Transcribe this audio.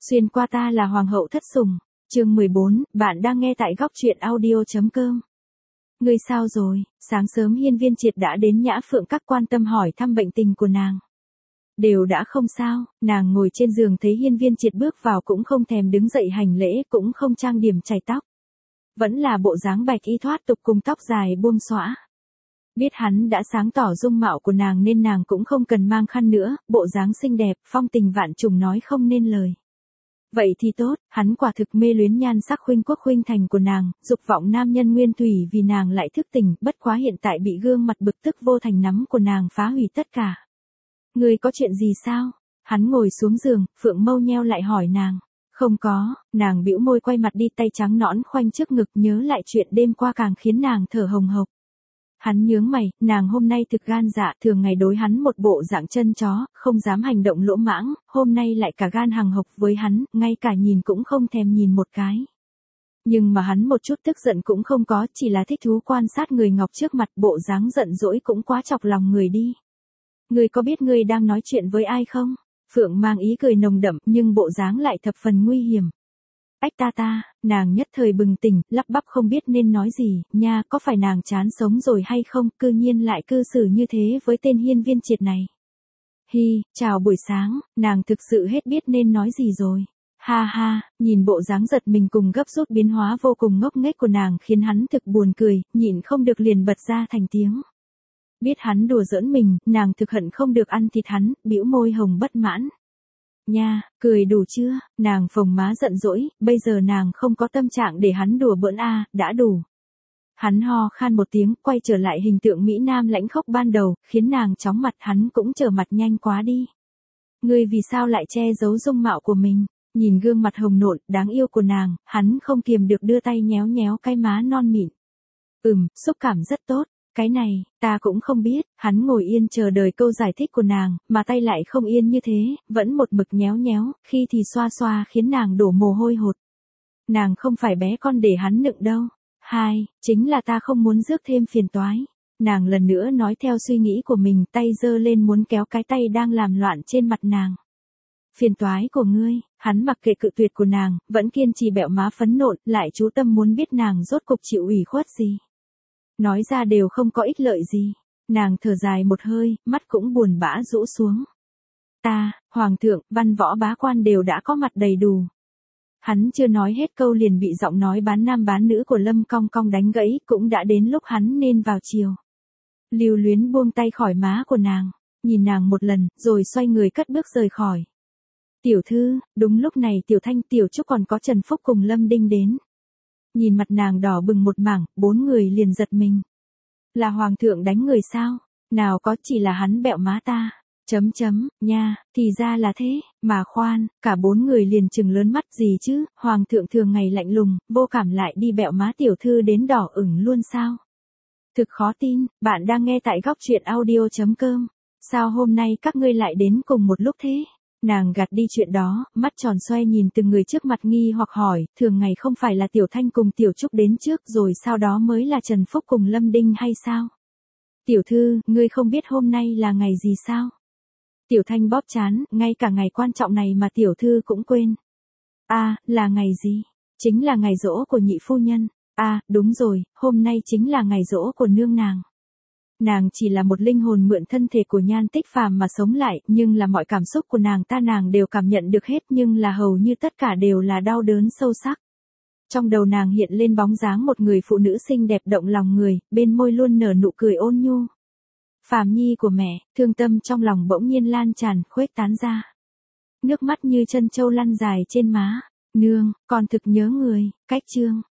Xuyên qua ta là hoàng hậu thất sủng. Chương 14, bạn đang nghe tại góc truyện audio.com. Ngươi sao rồi? Sáng sớm Hiên Viên Triệt đã đến Nhã Phượng Các quan tâm hỏi thăm bệnh tình của nàng. Đều đã không sao, nàng ngồi trên giường thấy Hiên Viên Triệt bước vào cũng không thèm đứng dậy hành lễ, cũng không trang điểm chải tóc. Vẫn là bộ dáng bạch y thoát tục cùng tóc dài buông xõa. Biết hắn đã sáng tỏ dung mạo của nàng nên nàng cũng không cần mang khăn nữa, bộ dáng xinh đẹp, phong tình vạn trùng nói không nên lời. Vậy thì tốt, hắn quả thực mê luyến nhan sắc khuynh quốc khuynh thành của nàng, dục vọng nam nhân nguyên thủy vì nàng lại thức tỉnh, bất quá hiện tại bị gương mặt bực tức vô thành nắm của nàng phá hủy tất cả. Ngươi có chuyện gì sao? Hắn ngồi xuống giường, Phượng Mâu nheo lại hỏi nàng. Không có, nàng bĩu môi quay mặt đi, tay trắng nõn khoanh trước ngực, nhớ lại chuyện đêm qua càng khiến nàng thở hồng hộc. Hắn nhướng mày, nàng hôm nay thực gan dạ, thường ngày đối hắn một bộ dạng chân chó, không dám hành động lỗ mãng, hôm nay lại cả gan hằng hộc với hắn, ngay cả nhìn cũng không thèm nhìn một cái. Nhưng mà hắn một chút tức giận cũng không có, chỉ là thích thú quan sát người ngọc trước mặt, bộ dáng giận dỗi cũng quá chọc lòng người đi. Ngươi có biết ngươi đang nói chuyện với ai không? Phượng mang ý cười nồng đậm, nhưng bộ dáng lại thập phần nguy hiểm. Ách ta, nàng nhất thời bừng tỉnh, lắp bắp không biết nên nói gì, nha, có phải nàng chán sống rồi hay không, cư nhiên lại cư xử như thế với tên Hiên Viên Triệt này. Hi, chào buổi sáng, nàng thực sự hết biết nên nói gì rồi. Ha ha, nhìn bộ dáng giật mình cùng gấp rút biến hóa vô cùng ngốc nghếch của nàng khiến hắn thực buồn cười, nhịn không được liền bật ra thành tiếng. Biết hắn đùa giỡn mình, nàng thực hận không được ăn thịt hắn, bĩu môi hồng bất mãn. Nha, cười đủ chưa? Nàng phồng má giận dỗi, bây giờ nàng không có tâm trạng để hắn đùa bỡn đã đủ. Hắn ho khan một tiếng, quay trở lại hình tượng Mỹ Nam lãnh khốc ban đầu, khiến nàng chóng mặt, hắn cũng trở mặt nhanh quá đi. Ngươi vì sao lại che giấu dung mạo của mình? Nhìn gương mặt hồng nộn, đáng yêu của nàng, hắn không kiềm được đưa tay nhéo nhéo cái má non mịn. Xúc cảm rất tốt. Cái này, ta cũng không biết, hắn ngồi yên chờ đợi câu giải thích của nàng, mà tay lại không yên như thế, vẫn một mực nhéo nhéo, khi thì xoa xoa khiến nàng đổ mồ hôi hột. Nàng không phải bé con để hắn nựng đâu. Chính là ta không muốn rước thêm phiền toái. Nàng lần nữa nói theo suy nghĩ của mình, tay giơ lên muốn kéo cái tay đang làm loạn trên mặt nàng. Phiền toái của ngươi, hắn mặc kệ cự tuyệt của nàng, vẫn kiên trì bẹo má phấn nộn, lại chú tâm muốn biết nàng rốt cục chịu ủy khuất gì. Nói ra đều không có ích lợi gì. Nàng thở dài một hơi, mắt cũng buồn bã rũ xuống. Hoàng thượng, văn võ bá quan đều đã có mặt đầy đủ. Hắn chưa nói hết câu liền bị giọng nói bán nam bán nữ của Lâm Cong Cong đánh gãy, cũng đã đến lúc hắn nên vào chiều. Lưu Luyến buông tay khỏi má của nàng, nhìn nàng một lần, rồi xoay người cất bước rời khỏi. Tiểu thư, đúng lúc này Tiểu Thanh Tiểu Trúc còn có Trần Phúc cùng Lâm Đinh đến. Nhìn mặt nàng đỏ bừng một mảng, bốn người liền giật mình. Là hoàng thượng đánh người sao? Nào có, chỉ là hắn bẹo má ta. Nha, thì ra là thế, mà khoan, cả bốn người liền trừng lớn mắt gì chứ, hoàng thượng thường ngày lạnh lùng, vô cảm lại đi bẹo má tiểu thư đến đỏ ửng luôn sao? Thực khó tin, bạn đang nghe tại góc truyện audio.com. Sao hôm nay các ngươi lại đến cùng một lúc thế? Nàng gạt đi chuyện đó, mắt tròn xoe nhìn từng người trước mặt nghi hoặc hỏi, thường ngày không phải là Tiểu Thanh cùng Tiểu Trúc đến trước rồi sau đó mới là Trần Phúc cùng Lâm Đinh hay sao? Tiểu thư, ngươi không biết hôm nay là ngày gì sao? Tiểu Thanh bóp trán, ngay cả ngày quan trọng này mà tiểu thư cũng quên. Là ngày gì? Chính là ngày giỗ của nhị phu nhân. Đúng rồi, hôm nay chính là ngày giỗ của nương nàng. Nàng chỉ là một linh hồn mượn thân thể của Nhan Tích Phàm mà sống lại, nhưng là mọi cảm xúc của nàng đều cảm nhận được hết, nhưng là hầu như tất cả đều là đau đớn sâu sắc. Trong đầu nàng hiện lên bóng dáng một người phụ nữ xinh đẹp động lòng người, bên môi luôn nở nụ cười ôn nhu. Phàm nhi của mẹ, thương tâm trong lòng bỗng nhiên lan tràn, khuếch tán ra. Nước mắt như chân châu lăn dài trên má. Nương, con thực nhớ người. Cách chương.